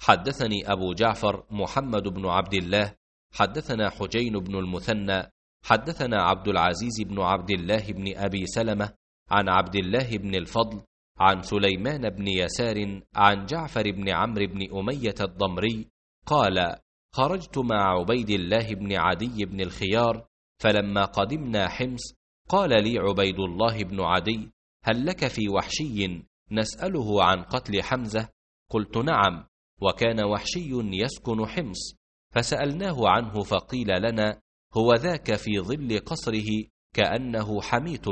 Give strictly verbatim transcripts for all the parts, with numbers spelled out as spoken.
حدثني أبو جعفر محمد بن عبد الله حدثنا حجين بن المثنى حدثنا عبد العزيز بن عبد الله بن أبي سلمة عن عبد الله بن الفضل عن سليمان بن يسار عن جعفر بن عمرو بن أمية الضمري قال: خرجت مع عبيد الله بن عدي بن الخيار، فلما قدمنا حمص قال لي عبيد الله بن عدي: هل لك في وحشي نسأله عن قتل حمزة؟ قلت: نعم، وكان وحشي يسكن حمص، فسألناه عنه فقيل لنا: هو ذاك في ظل قصره كأنه حميت.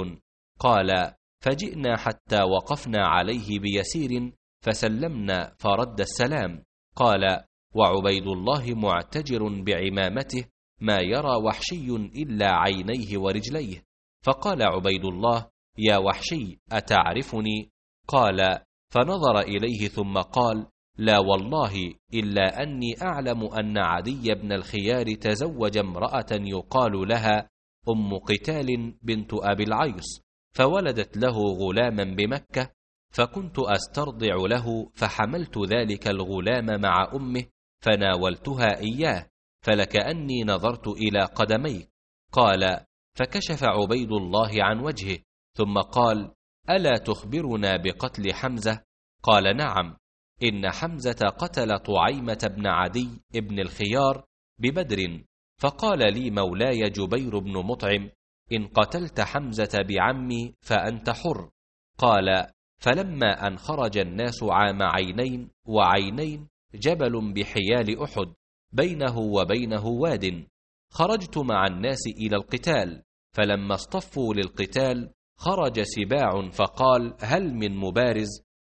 قال: فجئنا حتى وقفنا عليه بيسير فسلمنا فرد السلام. قال: وعبيد الله معتجر بعمامته ما يرى وحشي إلا عينيه ورجليه. فقال عبيد الله: يا وحشي أتعرفني؟ قال: فنظر إليه ثم قال: لا والله، إلا أني أعلم أن عدي بن الخيار تزوج امرأة يقال لها أم قتال بنت أبي العيص، فولدت له غلاما بمكة، فكنت أسترضع له، فحملت ذلك الغلام مع أمه فناولتها إياه، فلكأني نظرت إلى قدميك. قال: فكشف عبيد الله عن وجهه ثم قال: ألا تخبرنا بقتل حمزة؟ قال: نعم، إن حمزة قتل طعيمة بن عدي ابن الخيار ببدر، فقال لي مولاي جبير بن مطعم: إن قتلت حمزة بعمي فأنت حر. قال: فلما أن خرج الناس عام عينين وعينين جبل بحيال أحد بينه وبينه واد، خرجت مع الناس إلى القتال، فلما اصطفوا للقتال خرج سباع فقال: هل من مبارز؟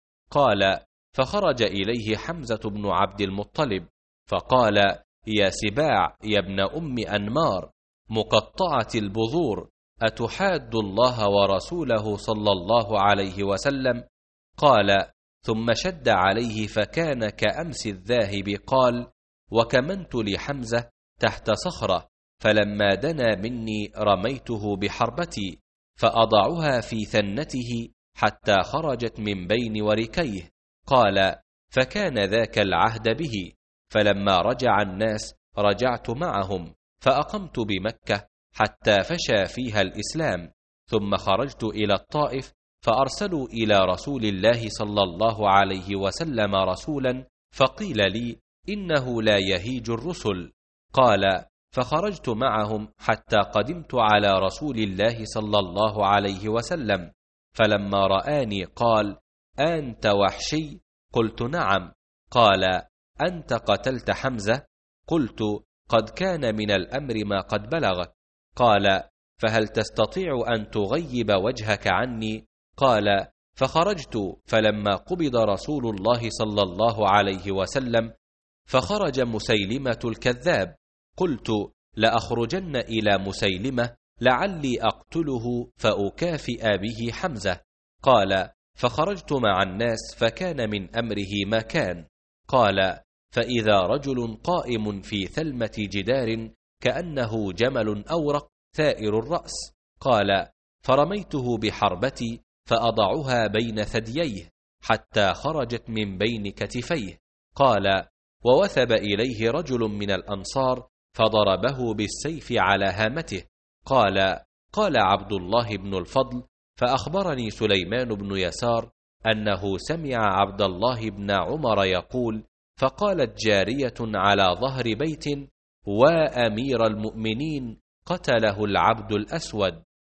قال: فخرج إليه حمزة بن عبد المطلب فقال: يا سباع يا ابن أم أنمار مقطعة البذور، أتحاد الله ورسوله صلى الله عليه وسلم؟ قال: ثم شد عليه فكان كأمس الذاهب. قال: وكمنت لحمزة تحت صخرة، فلما دنا مني رميته بحربتي فأضعها في ثنته حتى خرجت من بين وركيه. قال: فكان ذاك العهد به، فلما رجع الناس رجعت معهم، فأقمت بمكة حتى فشى فيها الإسلام، ثم خرجت إلى الطائف، فأرسلوا إلى رسول الله صلى الله عليه وسلم رسولا، فقيل لي: إنه لا يهيج الرسل. قال: فخرجت معهم حتى قدمت على رسول الله صلى الله عليه وسلم، فلما رآني قال: أنت وحشي؟ قلت: نعم. قال: أنت قتلت حمزة؟ قلت: قد كان من الأمر ما قد بلغك. قال: فهل تستطيع أن تغيب وجهك عني؟ قال: فخرجت، فلما قبض رسول الله صلى الله عليه وسلم فخرج مسيلمة الكذاب، قلت: لأخرجن إلى مسيلمة لعلي أقتله فأكافئ به حمزة. قال: فخرجت مع الناس فكان من أمره ما كان. قال: فإذا رجل قائم في ثلمة جدار كأنه جمل أورق ثائر الرأس. قال: فرميته بحربتي فأضعها بين ثدييه حتى خرجت من بين كتفيه. قال: ووثب إليه رجل من الأنصار فضربه بالسيف على هامته. قال: قال عبد الله بن الفضل: فأخبرني سليمان بن يسار أنه سمع عبد الله بن عمر يقول: فقالت جارية على ظهر بيت: وأمير المؤمنين قتله العبد الأسود.